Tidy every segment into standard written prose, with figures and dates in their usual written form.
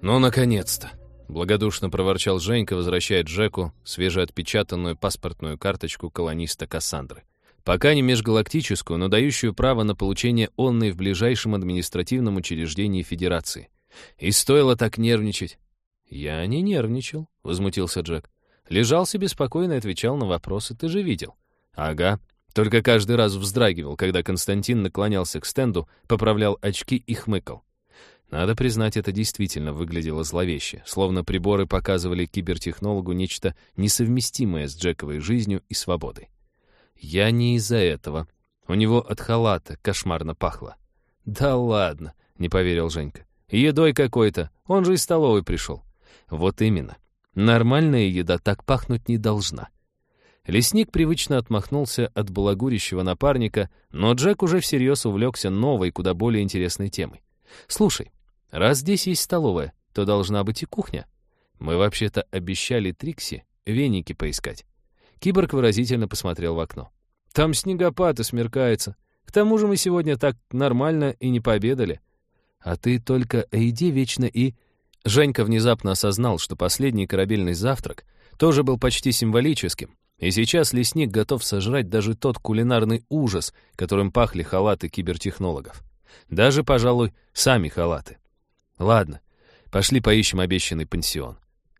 «Ну, наконец-то!» — благодушно проворчал Женька, возвращая Джеку свежеотпечатанную паспортную карточку колониста Кассандры. Пока не межгалактическую, но дающую право на получение онной в ближайшем административном учреждении Федерации. И стоило так нервничать. «Я не нервничал», — возмутился Джек. «Лежал себе спокойно и отвечал на вопросы, ты же видел». «Ага». Только каждый раз вздрагивал, когда Константин наклонялся к стенду, поправлял очки и хмыкал. Надо признать, это действительно выглядело зловеще, словно приборы показывали кибертехнологу нечто несовместимое с Джековой жизнью и свободой. Я не из-за этого. У него от халата кошмарно пахло. «Да ладно», — не поверил Женька. «Едой какой-то, он же из столовой пришел». «Вот именно. Нормальная еда так пахнуть не должна». Лесник привычно отмахнулся от балагурящего напарника, но Джек уже всерьез увлекся новой, куда более интересной темой. «Слушай, раз здесь есть столовая, то должна быть и кухня. Мы вообще-то обещали Трикси веники поискать». Киборг выразительно посмотрел в окно. «Там снегопад и смеркается. К тому же мы сегодня так нормально и не пообедали». «А ты только о еде вечно и...» Женька внезапно осознал, что последний корабельный завтрак тоже был почти символическим, и сейчас лесник готов сожрать даже тот кулинарный ужас, которым пахли халаты кибертехнологов. Даже, пожалуй, сами халаты. «Ладно, пошли поищем обещанный пансион».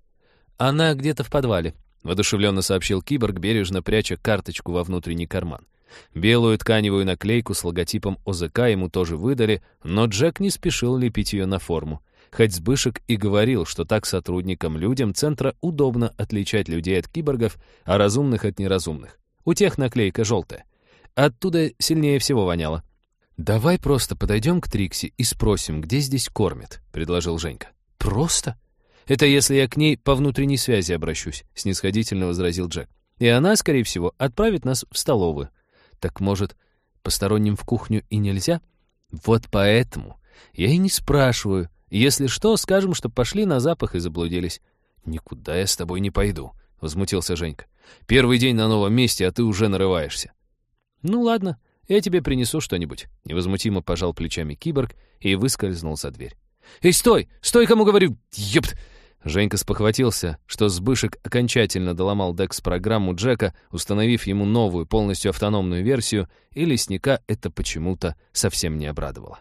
«Она где-то в подвале», — воодушевленно сообщил киборг, бережно пряча карточку во внутренний карман. Белую тканевую наклейку с логотипом ОЗК ему тоже выдали, но Джек не спешил лепить ее на форму. Хоть Сбышек и говорил, что так сотрудникам-людям центра удобно отличать людей от киборгов, а разумных от неразумных. У тех наклейка желтая. Оттуда сильнее всего воняло. «Давай просто подойдем к Трикси и спросим, где здесь кормят», — предложил Женька. «Просто? Это если я к ней по внутренней связи обращусь», — снисходительно возразил Джек. «И она, скорее всего, отправит нас в столовую». «Так, может, посторонним в кухню и нельзя?» «Вот поэтому я и не спрашиваю. Если что, скажем, что пошли на запах и заблудились». «Никуда я с тобой не пойду», — возмутился Женька. «Первый день на новом месте, а ты уже нарываешься». «Ну ладно, я тебе принесу что-нибудь», — невозмутимо пожал плечами киборг и выскользнул за дверь. «Эй, стой! Стой, кому говорю! Ёпт!» Женька спохватился, что Сбышек окончательно доломал декс-программу Джека, установив ему новую, полностью автономную версию, и лесника это почему-то совсем не обрадовало.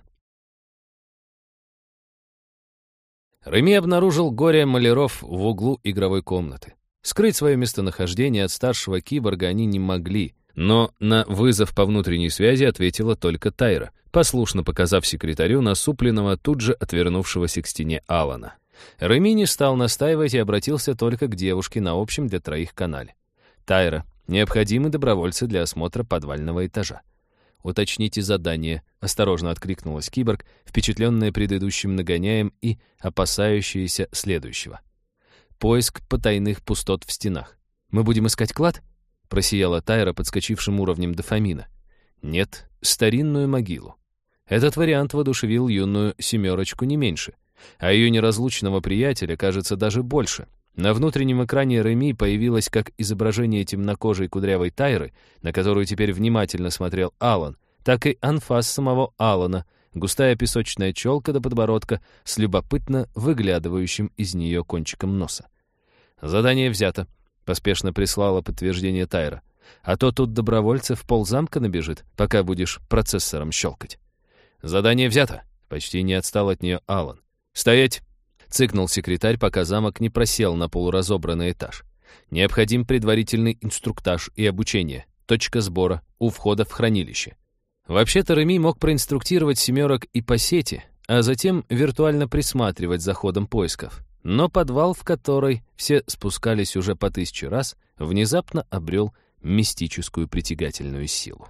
Реми обнаружил горе-маляров в углу игровой комнаты. Скрыть свое местонахождение от старшего киборга они не могли, но на вызов по внутренней связи ответила только Тайра, послушно показав секретарю насупленного, тут же отвернувшегося к стене Алана. Реми не стал настаивать и обратился только к девушке на общем для троих канале. «Тайра, необходимы добровольцы для осмотра подвального этажа». «Уточните задание», — осторожно откликнулась киборг, впечатленная предыдущим нагоняем и опасающаяся следующего. «Поиск потайных пустот в стенах. Мы будем искать клад?» — просияла Тайра подскочившим уровнем дофамина. «Нет, старинную могилу». Этот вариант воодушевил юную семерочку не меньше, а ее неразлучного приятеля, кажется, даже больше. На внутреннем экране Реми появилось как изображение темнокожей кудрявой Тайры, на которую теперь внимательно смотрел Алан, так и анфас самого Алана, густая песочная челка до подбородка с любопытно выглядывающим из нее кончиком носа. «Задание взято», — поспешно прислала подтверждение Тайра. «А то тут добровольцев ползамка набежит, пока будешь процессором щелкать». «Задание взято», — почти не отстал от нее Алан. «Стоять!» — цыкнул секретарь, пока замок не просел на полуразобранный этаж. «Необходим предварительный инструктаж и обучение. Точка сбора у входа в хранилище». Вообще-то Реми мог проинструктировать семерок и по сети, а затем виртуально присматривать за ходом поисков. Но подвал, в который все спускались уже по 1000 раз, внезапно обрел мистическую притягательную силу.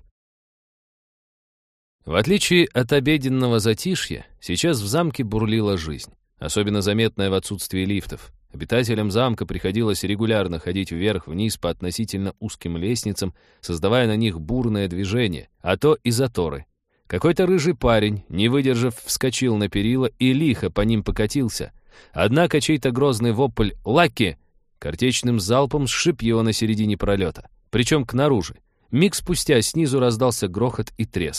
В отличие от обеденного затишья, сейчас в замке бурлила жизнь, особенно заметная в отсутствии лифтов. Обитателям замка приходилось регулярно ходить вверх-вниз по относительно узким лестницам, создавая на них бурное движение, а то и заторы. Какой-то рыжий парень, не выдержав, вскочил на перила и лихо по ним покатился. Однако чей-то грозный вопль «Лаки!» картечным залпом сшиб его на середине пролета, причем к наружи. Миг спустя снизу раздался грохот и треск.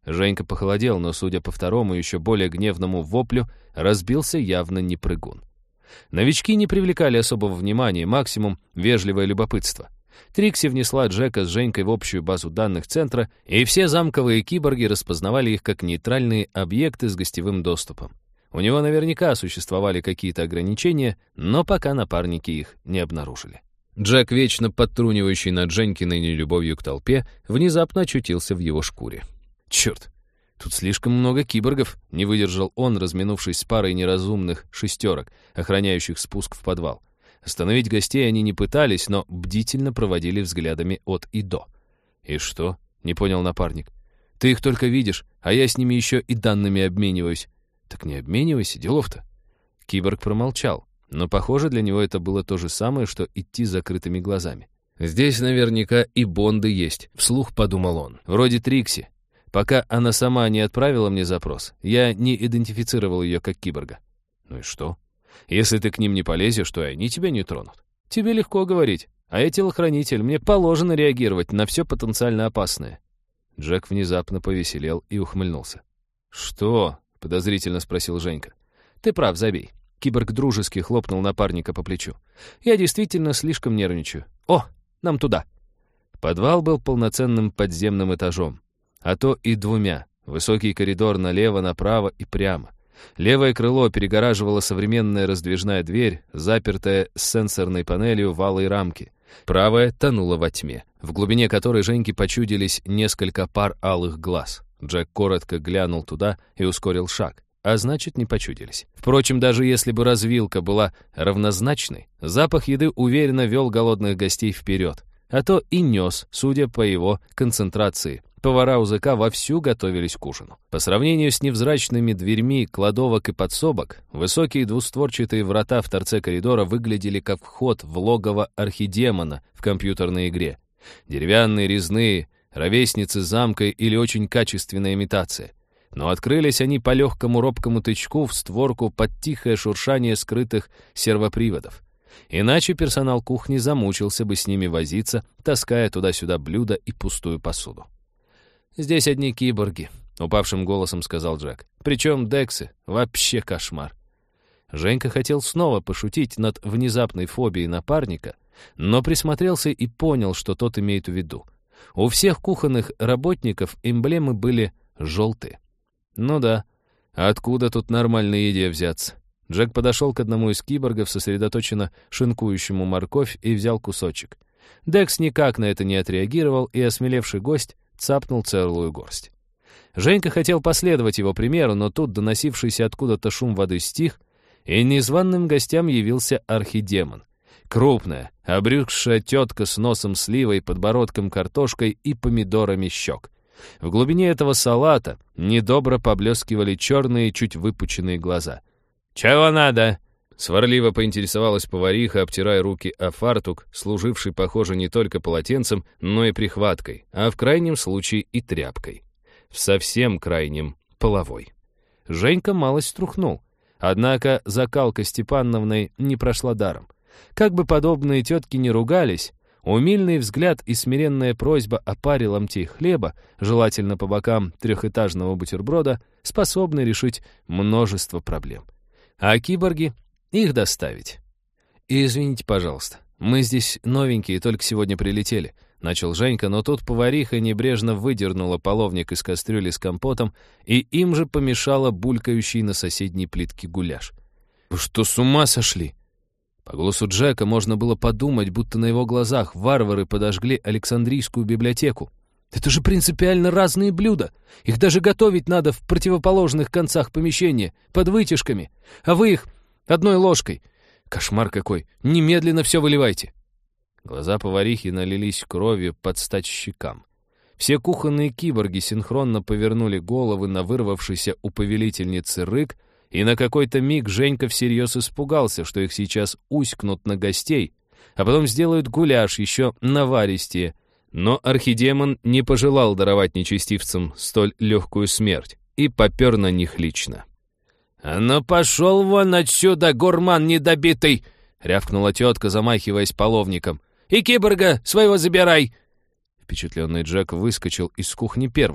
Женька похолодел, но, судя по второму, еще более гневному воплю, разбился явно не прыгун. Новички не привлекали особого внимания, максимум вежливое любопытство. Трикси внесла Джека с Женькой в общую базу данных центра, и все замковые киборги распознавали их как нейтральные объекты с гостевым доступом. У него наверняка существовали какие-то ограничения, но пока напарники их не обнаружили. Джек, вечно подтрунивающий над Женькиной нелюбовью к толпе, внезапно очутился в его шкуре. «Черт, тут слишком много киборгов», — не выдержал он, разминувшись с парой неразумных шестерок, охраняющих спуск в подвал. Остановить гостей они не пытались, но бдительно проводили взглядами от и до. «И что?» — не понял напарник. «Ты их только видишь, а я с ними еще и данными обмениваюсь». «Так не обменивайся, делов-то». Киборг промолчал, но, похоже, для него это было то же самое, что идти с закрытыми глазами. «Здесь наверняка и Бонды есть», — вслух подумал он. «Вроде Трикси. Пока она сама не отправила мне запрос, я не идентифицировал ее как киборга». «Ну и что? Если ты к ним не полезешь, то и они тебя не тронут. Тебе легко говорить, а я телохранитель, мне положено реагировать на все потенциально опасное». Джек внезапно повеселел и ухмыльнулся. «Что?» — подозрительно спросил Женька. «Ты прав, забей». Киборг дружески хлопнул напарника по плечу. «Я действительно слишком нервничаю. О, нам туда». Подвал был полноценным подземным этажом, а то и двумя. Высокий коридор налево, направо и прямо. Левое крыло перегораживала современная раздвижная дверь, запертая с сенсорной панелью в алой рамке. Правая тонула во тьме, в глубине которой Женьке почудились несколько пар алых глаз. Джек коротко глянул туда и ускорил шаг, а значит, не почудились. Впрочем, даже если бы развилка была равнозначной, запах еды уверенно вел голодных гостей вперед, а то и нес, судя по его концентрации. Повара УЗК вовсю готовились к ужину. По сравнению с невзрачными дверьми кладовок и подсобок, высокие двустворчатые врата в торце коридора выглядели как вход в логово архидемона в компьютерной игре. Деревянные, резные, ровесницы замка или очень качественная имитация. Но открылись они по легкому робкому тычку в створку под тихое шуршание скрытых сервоприводов. Иначе персонал кухни замучился бы с ними возиться, таская туда-сюда блюда и пустую посуду. «Здесь одни киборги», — упавшим голосом сказал Джек. «Причем дексы. Вообще кошмар». Женька хотел снова пошутить над внезапной фобией напарника, но присмотрелся и понял, что тот имеет в виду. У всех кухонных работников эмблемы были желтые. Ну да, откуда тут нормальной еде взяться? Джек подошел к одному из киборгов, сосредоточенно шинкующему морковь, и взял кусочек. Декс никак на это не отреагировал, и осмелевший гость цапнул целую горсть. Женька хотел последовать его примеру, но тут доносившийся откуда-то шум воды стих, и незваным гостям явился архидемон. Крупная, обрюзгшая тетка с носом сливой, подбородком картошкой и помидорами щек. В глубине этого салата недобро поблескивали черные, чуть выпученные глаза. «Чего надо?» — сварливо поинтересовалась повариха, обтирая руки о фартук, служивший, похоже, не только полотенцем, но и прихваткой, а в крайнем случае и тряпкой. В совсем крайнем — половой. Женька малость струхнул. Однако закалка Степановной не прошла даром. Как бы подобные тетки не ругались, умильный взгляд и смиренная просьба о паре ломтей хлеба, желательно по бокам трехэтажного бутерброда, способны решить множество проблем. А киборги — их доставить. «Извините, пожалуйста, мы здесь новенькие, только сегодня прилетели», — начал Женька, но тут повариха небрежно выдернула половник из кастрюли с компотом и им же помешала булькающий на соседней плитке гуляш. «Вы что, с ума сошли?» По голосу Джека можно было подумать, будто на его глазах варвары подожгли Александрийскую библиотеку. «Это же принципиально разные блюда. Их даже готовить надо в противоположных концах помещения, под вытяжками. А вы их одной ложкой. Кошмар какой. Немедленно все выливайте». Глаза поварихи налились кровью под стать щекам. Все кухонные киборги синхронно повернули головы на вырвавшийся у повелительницы рык, и на какой-то миг Женька всерьез испугался, что их сейчас уськнут на гостей, а потом сделают гуляш еще наваристее. Но архидемон не пожелал даровать нечестивцам столь легкую смерть и попер на них лично. «А ну пошел вон отсюда, гурман недобитый!» — рявкнула тетка, замахиваясь половником. «И киборга своего забирай!» Впечатленный Джек выскочил из кухни первым.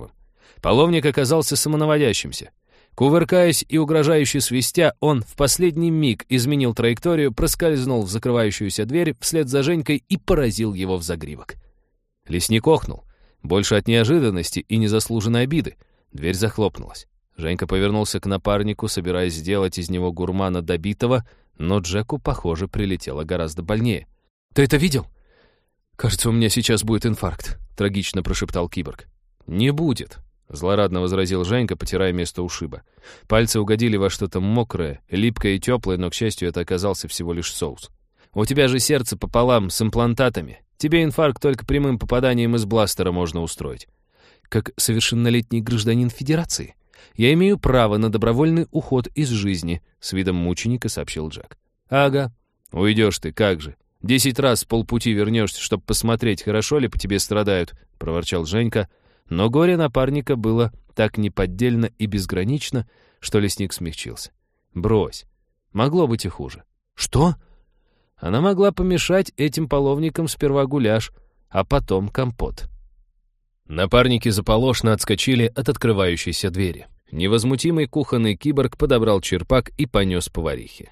Половник оказался самонаводящимся. Кувыркаясь и угрожающе свистя, он в последний миг изменил траекторию, проскользнул в закрывающуюся дверь вслед за Женькой и поразил его в загривок. Лесник охнул, больше от неожиданности и незаслуженной обиды. Дверь захлопнулась. Женька повернулся к напарнику, собираясь сделать из него гурмана добитого, но Джеку, похоже, прилетело гораздо больнее. «Ты это видел? Кажется, у меня сейчас будет инфаркт», — трагично прошептал киборг. «Не будет», — злорадно возразил Женька, потирая место ушиба. Пальцы угодили во что-то мокрое, липкое и теплое, но, к счастью, это оказался всего лишь соус. «У тебя же сердце пополам с имплантатами. Тебе инфаркт только прямым попаданием из бластера можно устроить. Как совершеннолетний гражданин Федерации, я имею право на добровольный уход из жизни», — с видом мученика сообщил Джек. «Ага. Уйдешь ты, как же. 10 раз с полпути вернешься, чтобы посмотреть, хорошо ли по тебе страдают», — проворчал Женька. Но горе напарника было так неподдельно и безгранично, что лесник смягчился. «Брось. Могло быть и хуже». «Что?» Она могла помешать этим половникам сперва гуляш, а потом компот. Напарники заполошно отскочили от открывающейся двери. Невозмутимый кухонный киборг подобрал черпак и понес поварихе.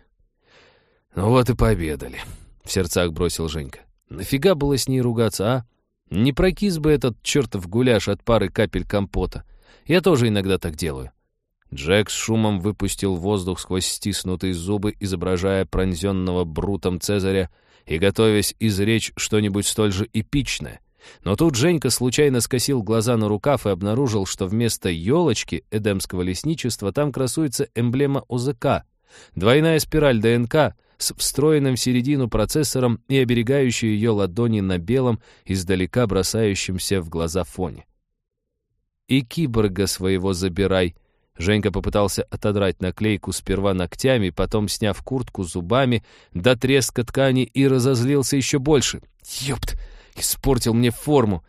«Ну вот и пообедали», — в сердцах бросил Женька. «Нафига было с ней ругаться, а? Не прокис бы этот чертов гуляш от пары капель компота. Я тоже иногда так делаю». Джек с шумом выпустил воздух сквозь стиснутые зубы, изображая пронзенного брутом Цезаря и готовясь изречь что-нибудь столь же эпичное. Но тут Женька случайно скосил глаза на рукав и обнаружил, что вместо елочки эдемского лесничества там красуется эмблема ОЗК, двойная спираль ДНК с встроенным в середину процессором и оберегающей ее ладони на белом, издалека бросающемся в глаза фоне. «И киборга своего забирай», Женька попытался отодрать наклейку сперва ногтями, потом, сняв куртку зубами до треска ткани, и разозлился еще больше. «Ёпт! Испортил мне форму!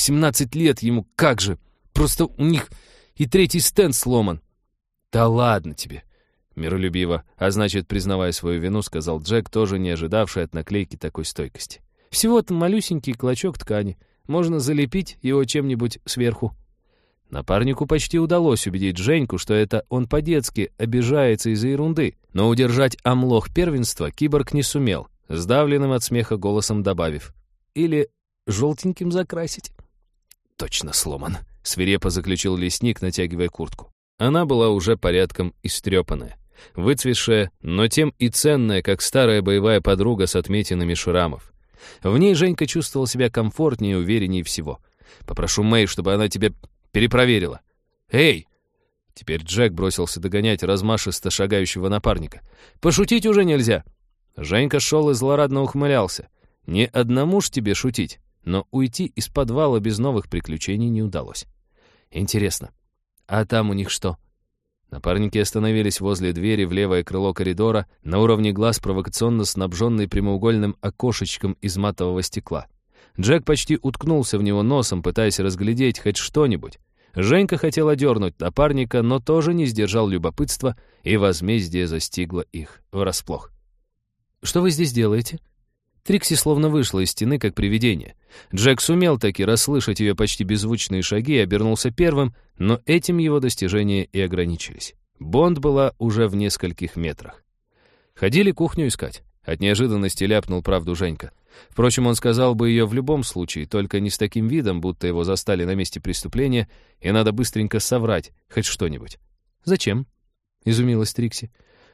18 лет ему, как же! Просто у них и третий стенд сломан!» «Да ладно тебе!» Миролюбиво, а значит, признавая свою вину, сказал Джек, тоже не ожидавший от наклейки такой стойкости. «Всего-то малюсенький клочок ткани. Можно залепить его чем-нибудь сверху». Напарнику почти удалось убедить Женьку, что это он по-детски обижается из-за ерунды, но удержать омлох первенства киборг не сумел, сдавленным от смеха голосом добавив: «Или желтеньким закрасить». «Точно сломан», — свирепо заключил лесник, натягивая куртку. Она была уже порядком истрепанная, выцветшая, но тем и ценная, как старая боевая подруга с отметинами шрамов. В ней Женька чувствовал себя комфортнее и увереннее всего. «Попрошу Мэй, чтобы она тебе перепроверила». «Эй!» Теперь Джек бросился догонять размашисто шагающего напарника. «Пошутить уже нельзя!» Женька шел и злорадно ухмылялся. «Не одному ж тебе шутить!» Но уйти из подвала без новых приключений не удалось. «Интересно, а там у них что?» Напарники остановились возле двери в левое крыло коридора, на уровне глаз провокационно снабженный прямоугольным окошечком из матового стекла. Джек почти уткнулся в него носом, пытаясь разглядеть хоть что-нибудь. Женька хотел одернуть напарника, но тоже не сдержал любопытства, и возмездие застигло их врасплох. «Что вы здесь делаете?» Трикси словно вышла из стены, как привидение. Джек сумел таки расслышать ее почти беззвучные шаги и обернулся первым, но этим его достижения и ограничились. Бонд была уже в нескольких метрах. Ходили кухню искать. От неожиданности ляпнул правду Женька. Впрочем, он сказал бы ее в любом случае, только не с таким видом, будто его застали на месте преступления, и надо быстренько соврать хоть что-нибудь. «Зачем?» — изумилась Трикси.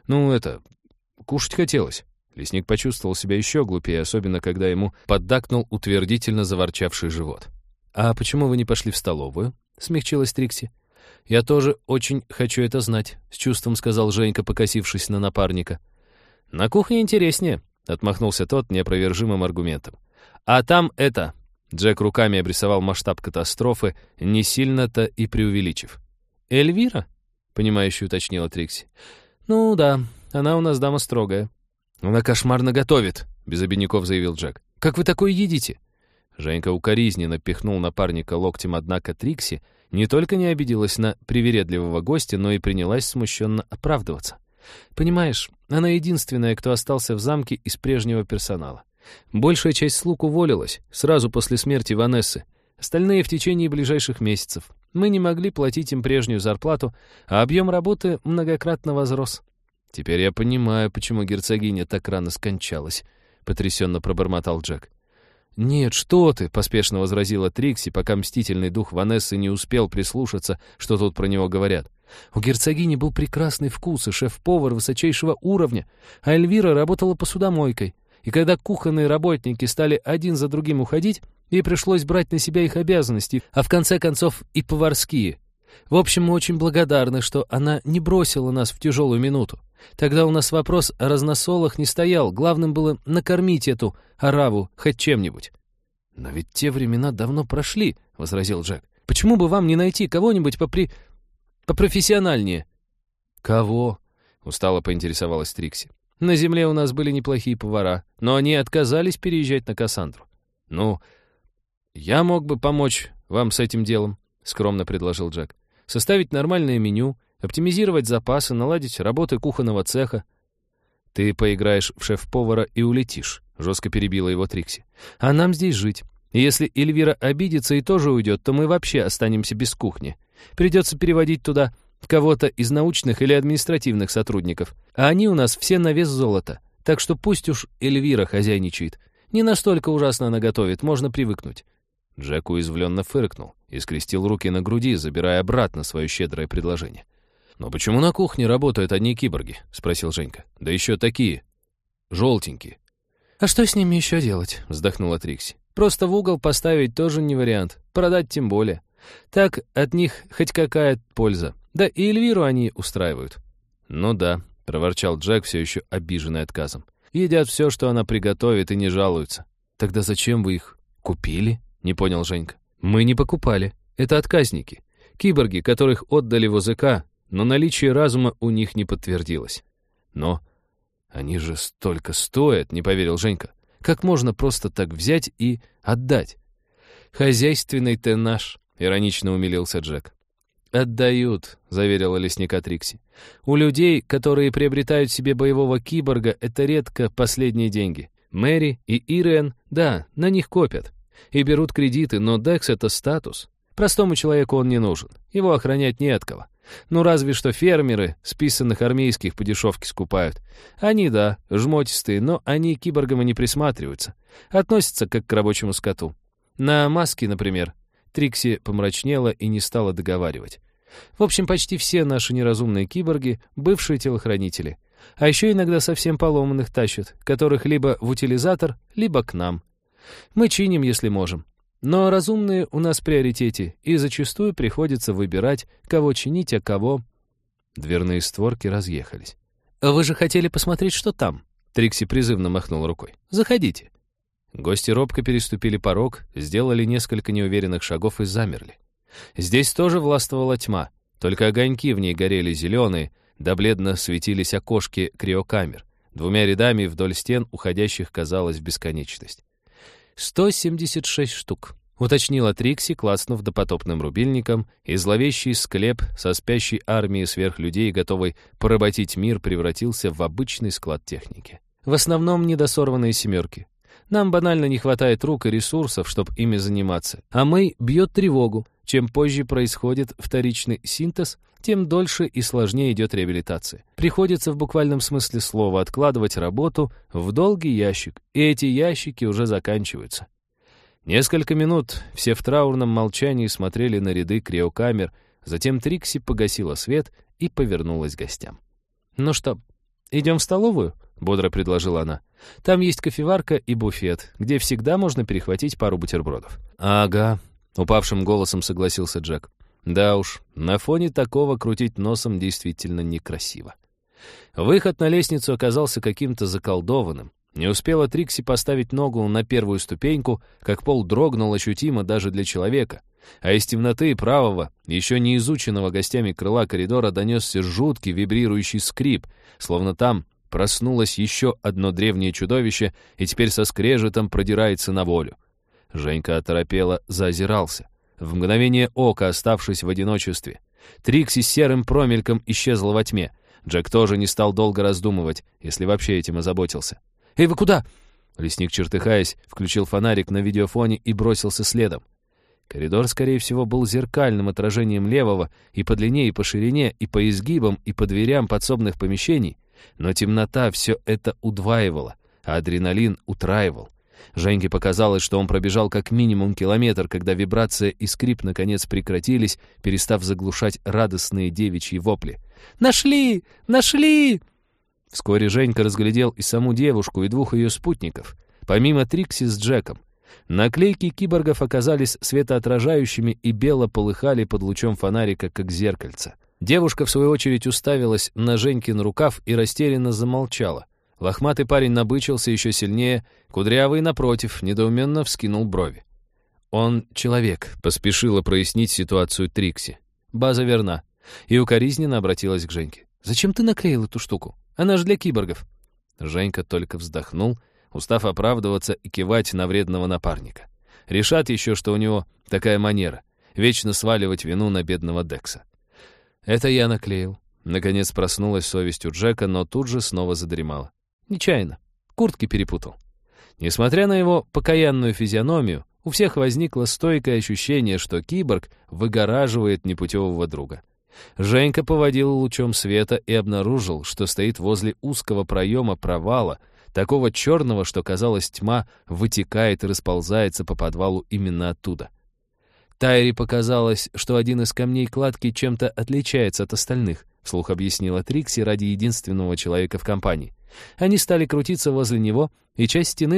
Кушать хотелось». Лесник почувствовал себя еще глупее, особенно когда ему поддакнул утвердительно заворчавший живот. «А почему вы не пошли в столовую?» — смягчилась Трикси. «Я тоже очень хочу это знать», — с чувством сказал Женька, покосившись на напарника. «На кухне интереснее», — отмахнулся тот неопровержимым аргументом. «А там это...» — Джек руками обрисовал масштаб катастрофы, не сильно-то и преувеличив. «Эльвира?» — понимающе уточнила Трикси. «Ну да, она у нас дама строгая». «Она кошмарно готовит», — без обиняков заявил Джек. «Как вы такое едите?» Женька укоризненно пихнул напарника локтем, однако Трикси не только не обиделась на привередливого гостя, но и принялась смущенно оправдываться. «Понимаешь, она единственная, кто остался в замке из прежнего персонала. Большая часть слуг уволилась сразу после смерти Ванессы, остальные в течение ближайших месяцев. Мы не могли платить им прежнюю зарплату, а объем работы многократно возрос. «Теперь я понимаю, почему герцогиня так рано скончалась», — потрясенно пробормотал Джек. «Нет, что ты!» — поспешно возразила Трикси, пока мстительный дух Ванессы не успел прислушаться, что тут про него говорят. «У герцогини был прекрасный вкус и шеф-повар высочайшего уровня, а Эльвира работала посудомойкой. И когда кухонные работники стали один за другим уходить, ей пришлось брать на себя их обязанности, а в конце концов и поварские. В общем, мы очень благодарны, что она не бросила нас в тяжелую минуту. Тогда у нас вопрос о разносолах не стоял, главным было накормить эту ораву хоть чем-нибудь». «Но ведь те времена давно прошли», — возразил Джек. «Почему бы вам не найти кого-нибудь попрофессиональнее?» «Кого?» — устало поинтересовалась Трикси. «На земле у нас были неплохие повара, но они отказались переезжать на Кассандру». «Ну, я мог бы помочь вам с этим делом», — скромно предложил Джек. «Составить нормальное меню, оптимизировать запасы, наладить работы кухонного цеха». «Ты поиграешь в шеф-повара и улетишь», — жестко перебила его Трикси. «А нам здесь жить. И если Эльвира обидится и тоже уйдет, то мы вообще останемся без кухни. Придется переводить туда кого-то из научных или административных сотрудников. А они у нас все на вес золота. Так что пусть уж Эльвира хозяйничает. Не настолько ужасно она готовит, можно привыкнуть». Джек уязвленно фыркнул и скрестил руки на груди, забирая обратно свое щедрое предложение. «Но почему на кухне работают одни киборги?» — спросил Женька. «Да еще такие желтенькие». «А что с ними еще делать?» — вздохнула Трикси. «Просто в угол поставить тоже не вариант, продать тем более. Так от них хоть какая польза. Да и Эльвиру они устраивают». «Ну да», — проворчал Джек, все еще обиженный отказом. «Едят все, что она приготовит, и не жалуются». «Тогда зачем вы их купили?» — не понял Женька. «Мы не покупали. Это отказники. Киборги, которых отдали в ОЗК, но наличие разума у них не подтвердилось». «Но они же столько стоят», — не поверил Женька. «Как можно просто так взять и отдать?» «Хозяйственный ты наш», — иронично умилился Джек. «Отдают», — заверила лесника Трикси. «У людей, которые приобретают себе боевого киборга, это редко последние деньги. Мэри и Ириэн, да, на них копят. И берут кредиты, но Декс — это статус. Простому человеку он не нужен, его охранять не от кого. Ну, разве что фермеры списанных армейских по дешевке скупают. Они, да, жмотистые, но они к киборгам и не присматриваются. Относятся как к рабочему скоту. На маски, например». Трикси помрачнела и не стала договаривать. «В общем, почти все наши неразумные киборги — бывшие телохранители. А еще иногда совсем поломанных тащат, которых либо в утилизатор, либо к нам. Мы чиним, если можем. Но разумные у нас в приоритете, и зачастую приходится выбирать, кого чинить, а кого...» Дверные створки разъехались. «Вы же хотели посмотреть, что там?» Трикси призывно махнул рукой. «Заходите». Гости робко переступили порог, сделали несколько неуверенных шагов и замерли. Здесь тоже властвовала тьма, только огоньки в ней горели зеленые, да бледно светились окошки криокамер, двумя рядами вдоль стен, уходящих, казалось, в бесконечность. 176 штук, уточнила Трикси, клацнув допотопным рубильником, и зловещий склеп со спящей армией сверхлюдей, готовый поработить мир, превратился в обычный склад техники. В основном недосорванные семерки. Нам банально не хватает рук и ресурсов, чтобы ими заниматься. А Мэй бьет тревогу. Чем позже происходит вторичный синтез, тем дольше и сложнее идет реабилитация. Приходится в буквальном смысле слова откладывать работу в долгий ящик, и эти ящики уже заканчиваются. Несколько минут все в траурном молчании смотрели на ряды криокамер, затем Трикси погасила свет и повернулась к гостям. «Ну что, идем в столовую?» — бодро предложила она. «Там есть кофеварка и буфет, где всегда можно перехватить пару бутербродов». «Ага», — упавшим голосом согласился Джек. «Да уж, на фоне такого крутить носом действительно некрасиво». Выход на лестницу оказался каким-то заколдованным. Не успела Трикси поставить ногу на первую ступеньку, как пол дрогнул ощутимо даже для человека, а из темноты правого, еще не изученного гостями крыла коридора донесся жуткий вибрирующий скрип, словно там проснулось еще одно древнее чудовище и теперь со скрежетом продирается на волю. Женька оторопело заозирался, в мгновение ока оставшись в одиночестве. Трикси с серым промельком исчезла во тьме. Джек тоже не стал долго раздумывать, если вообще этим озаботился. «Эй, вы куда?» Лесник, чертыхаясь, включил фонарик на видеофоне и бросился следом. Коридор, скорее всего, был зеркальным отражением левого и по длине, и по ширине, и по изгибам, и по дверям подсобных помещений, но темнота все это удваивала, а адреналин утраивал. Женьке показалось, что он пробежал как минимум километр, когда вибрация и скрип наконец прекратились, перестав заглушать радостные девичьи вопли. «Нашли! Нашли!» Вскоре Женька разглядел и саму девушку, и двух ее спутников, помимо Трикси с Джеком. Наклейки киборгов оказались светоотражающими и бело полыхали под лучом фонарика, как зеркальце. Девушка, в свою очередь, уставилась на Женькин рукав и растерянно замолчала. Лохматый парень набычился еще сильнее, кудрявый, напротив, недоуменно вскинул брови. «Он человек», — поспешила прояснить ситуацию Трикси. «База верна». И укоризненно обратилась к Женьке. «Зачем ты наклеил эту штуку? Она же для киборгов». Женька только вздохнул, устав оправдываться и кивать на вредного напарника. Решат еще, что у него такая манера — вечно сваливать вину на бедного Декса. «Это я наклеил». Наконец проснулась совесть у Джека, но тут же снова задремала. Нечаянно. Куртки перепутал. Несмотря на его покаянную физиономию, у всех возникло стойкое ощущение, что киборг выгораживает непутевого друга. Женька поводил лучом света и обнаружил, что стоит возле узкого проема провала, такого черного, что, казалось, тьма вытекает и расползается по подвалу именно оттуда. Тайре показалось, что один из камней кладки чем-то отличается от остальных, вслух объяснила Трикси ради единственного человека в компании. Они стали крутиться возле него, и часть стены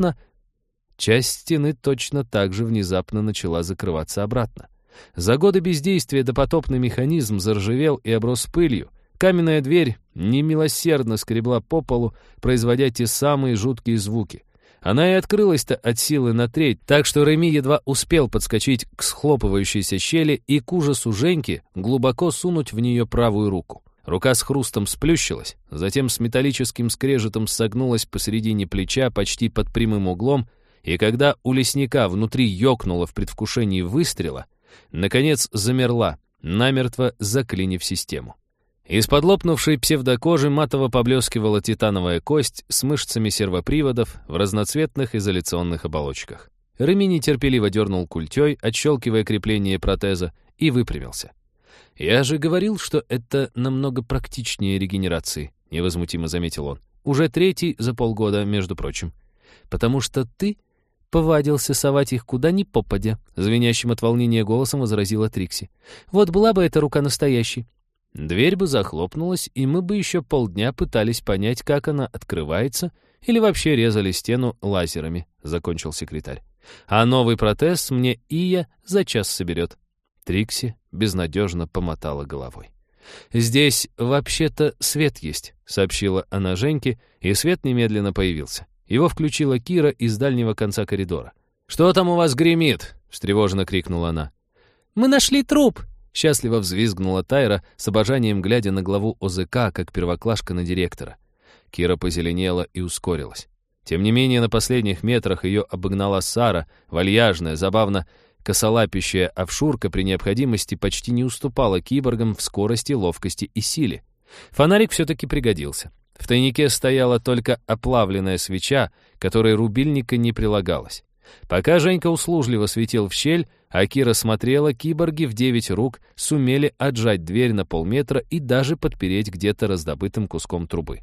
точно так же внезапно начала закрываться обратно. За годы бездействия допотопный механизм заржавел и оброс пылью. Каменная дверь немилосердно скребла по полу, производя те самые жуткие звуки. Она и открылась-то от силы на треть, так что Реми едва успел подскочить к схлопывающейся щели и к ужасу Женьки глубоко сунуть в нее правую руку. Рука с хрустом сплющилась, затем с металлическим скрежетом согнулась посередине плеча почти под прямым углом, и когда у лесника внутри ёкнуло в предвкушении выстрела, наконец замерла, намертво заклинив систему. Из-под лопнувшей псевдокожи матово поблескивала титановая кость с мышцами сервоприводов в разноцветных изоляционных оболочках. Реми нетерпеливо дернул культей, отщелкивая крепление протеза, и выпрямился. «Я же говорил, что это намного практичнее регенерации», — невозмутимо заметил он. «Уже третий за полгода, между прочим. Потому что ты повадился совать их куда ни попадя», — звенящим от волнения голосом возразила Трикси. «Вот была бы эта рука настоящей. Дверь бы захлопнулась, и мы бы еще полдня пытались понять, как она открывается, или вообще резали стену лазерами», — закончил секретарь. «А новый протез мне Ия за час соберет». Трикси безнадежно помотала головой. «Здесь вообще-то свет есть», — сообщила она Женьке, и свет немедленно появился. Его включила Кира из дальнего конца коридора. «Что там у вас гремит?» — встревоженно крикнула она. «Мы нашли труп!» — счастливо взвизгнула Тайра, с обожанием глядя на главу ОЗК, как первоклашка на директора. Кира позеленела и ускорилась. Тем не менее, на последних метрах ее обогнала Сара, вальяжная, забавно косолапящая овшурка при необходимости почти не уступала киборгам в скорости, ловкости и силе. Фонарик все-таки пригодился. В тайнике стояла только оплавленная свеча, которой рубильника не прилагалось. Пока Женька услужливо светил в щель, а Кира смотрела, киборги в 9 рук сумели отжать дверь на полметра и даже подпереть где-то раздобытым куском трубы.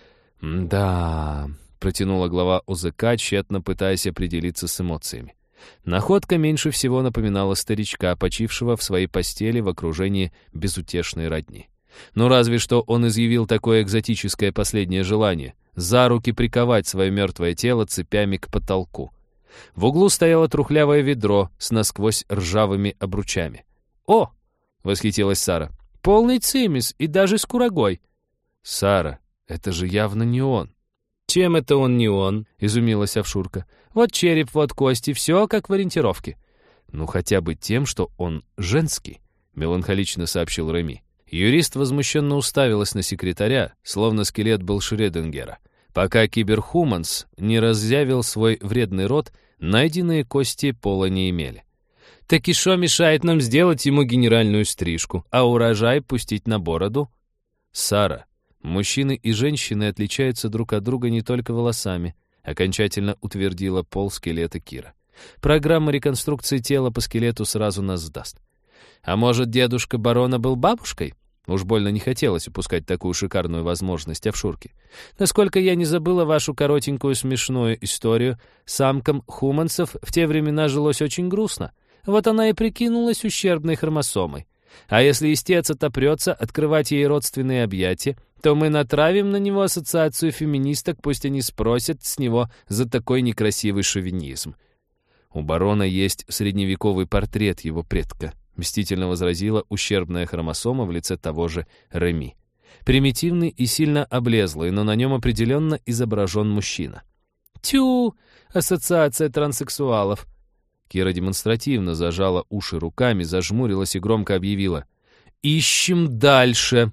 «Да», — протянула глава ОЗК, тщетно пытаясь определиться с эмоциями. Находка меньше всего напоминала старичка, почившего в своей постели в окружении безутешной родни. Ну разве что он изъявил такое экзотическое последнее желание — за руки приковать свое мертвое тело цепями к потолку. В углу стояло трухлявое ведро с насквозь ржавыми обручами. «О!» — восхитилась Сара. «Полный цимис и даже с курагой!» «Сара, это же явно не он!» «Чем это он не он?» — изумилась овшурка. «Вот череп, вот кости, все как в ориентировке». «Ну хотя бы тем, что он женский», — меланхолично сообщил Реми. Юрист возмущенно уставилась на секретаря, словно скелет был Шрёдингера. Пока киберхуманс не разъявил свой вредный рот, найденные кости пола не имели. «Так и шо мешает нам сделать ему генеральную стрижку, а урожай пустить на бороду?» «Сара, мужчины и женщины отличаются друг от друга не только волосами», окончательно утвердила пол скелета Кира. Программа реконструкции тела по скелету сразу нас сдаст. А может, дедушка барона был бабушкой? Уж больно не хотелось упускать такую шикарную возможность офшурки. Насколько я не забыла вашу коротенькую смешную историю, самкам хуманцев в те времена жилось очень грустно. Вот она и прикинулась ущербной хромосомой. А если истец отопрется открывать ей родственные объятия, то мы натравим на него ассоциацию феминисток, пусть они спросят с него за такой некрасивый шовинизм. У барона есть средневековый портрет его предка, мстительно возразила ущербная хромосома в лице того же Реми. Примитивный и сильно облезлый, но на нем определенно изображен мужчина. «Тю! Ассоциация транссексуалов!» Кира демонстративно зажала уши руками, зажмурилась и громко объявила: «Ищем дальше!»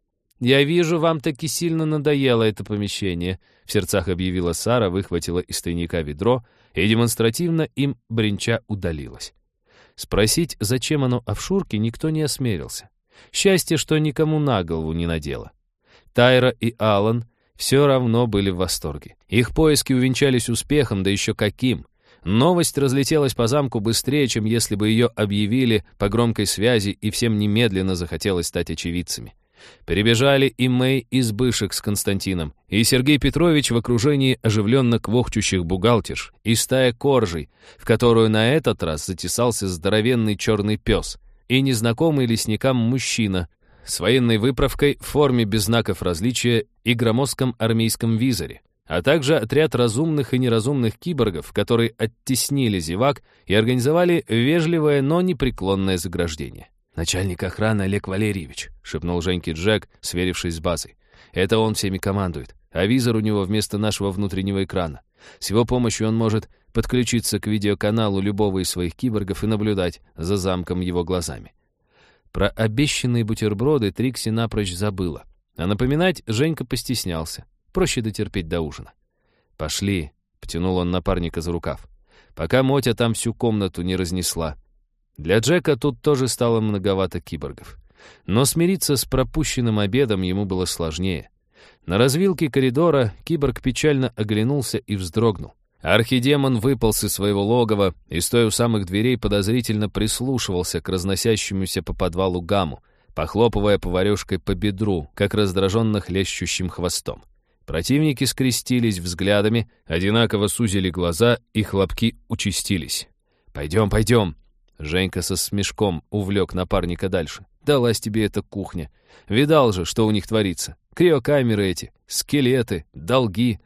«Я вижу, вам таки сильно надоело это помещение», — в сердцах объявила Сара, выхватила из тайника ведро и демонстративно им бренча удалилась. Спросить, зачем оно офшурке, никто не осмелился. Счастье, что никому на голову не надело. Тайра и Алан все равно были в восторге. Их поиски увенчались успехом, да еще каким. Новость разлетелась по замку быстрее, чем если бы ее объявили по громкой связи, и всем немедленно захотелось стать очевидцами. Перебежали и Мэй из Бышек с Константином, и Сергей Петрович в окружении оживленно квохчущих бухгалтерш, и стая коржей, в которую на этот раз затесался здоровенный черный пес, и незнакомый лесникам мужчина с военной выправкой в форме без знаков различия и громоздком армейском визоре, а также отряд разумных и неразумных киборгов, которые оттеснили зевак и организовали вежливое, но непреклонное заграждение. «Начальник охраны Олег Валерьевич», — шепнул Женьке Джек, сверившись с базой. «Это он всеми командует, а визор у него вместо нашего внутреннего экрана. С его помощью он может подключиться к видеоканалу любого из своих киборгов и наблюдать за замком его глазами». Про обещанные бутерброды Трикси напрочь забыла, а напоминать Женька постеснялся. Проще дотерпеть до ужина. «Пошли», — потянул он напарника за рукав, «пока Мотя там всю комнату не разнесла». Для Джека тут тоже стало многовато киборгов. Но смириться с пропущенным обедом ему было сложнее. На развилке коридора киборг печально оглянулся и вздрогнул. Архидемон выполз из своего логова и, стоя у самых дверей, подозрительно прислушивался к разносящемуся по подвалу гамму, похлопывая поварёшкой по бедру, как раздраженно хлещущим хвостом. Противники скрестились взглядами, одинаково сузили глаза, и хлопки участились. «Пойдем, пойдем!» Женька со смешком увлек напарника дальше. «Далась тебе эта кухня. Видал же, что у них творится. Криокамеры эти, скелеты, долги».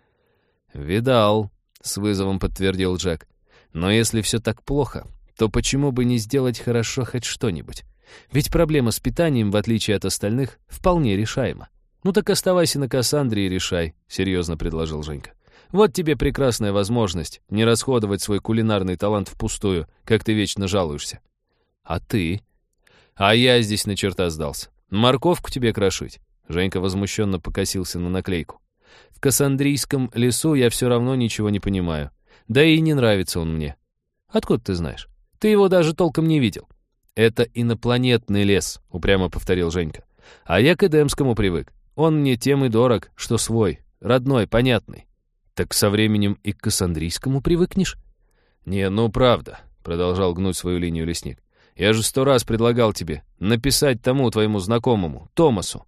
«Видал», — с вызовом подтвердил Джек. «Но если все так плохо, то почему бы не сделать хорошо хоть что-нибудь? Ведь проблема с питанием, в отличие от остальных, вполне решаема». «Ну так оставайся на Кассандре и решай», — серьезно предложил Женька. «Вот тебе прекрасная возможность не расходовать свой кулинарный талант впустую, как ты вечно жалуешься». «А ты?» «А я здесь на черта сдался. Морковку тебе крошить?» Женька возмущенно покосился на наклейку. «В Кассандрийском лесу я все равно ничего не понимаю. Да и не нравится он мне». «Откуда ты знаешь? Ты его даже толком не видел». «Это инопланетный лес», — упрямо повторил Женька. «А я к эдемскому привык. Он мне тем и дорог, что свой, родной, понятный». «Так со временем и к кассандрийскому привыкнешь?» «Не, ну правда», — продолжал гнуть свою линию лесник. «Я же 100 раз предлагал тебе написать тому твоему знакомому, Томасу».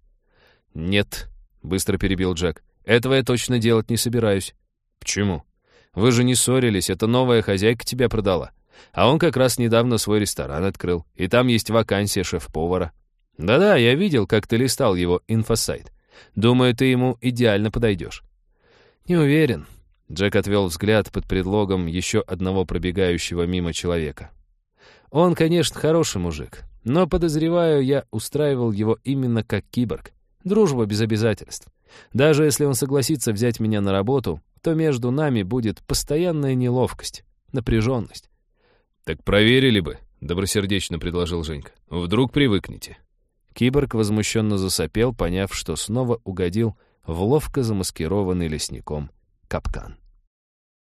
«Нет», — быстро перебил Джек, — «этого я точно делать не собираюсь». «Почему? Вы же не ссорились, это новая хозяйка тебя продала. А он как раз недавно свой ресторан открыл, и там есть вакансия шеф-повара». «Да-да, я видел, как ты листал его инфосайт. Думаю, ты ему идеально подойдешь». «Не уверен». Джек отвел взгляд под предлогом еще одного пробегающего мимо человека. «Он, конечно, хороший мужик, но, подозреваю, я устраивал его именно как киборг. Дружба без обязательств. Даже если он согласится взять меня на работу, то между нами будет постоянная неловкость, напряженность». «Так проверили бы», — добросердечно предложил Женька. «Вдруг привыкнете». Киборг возмущенно засопел, поняв, что снова угодил в ловко замаскированный лесником капкан.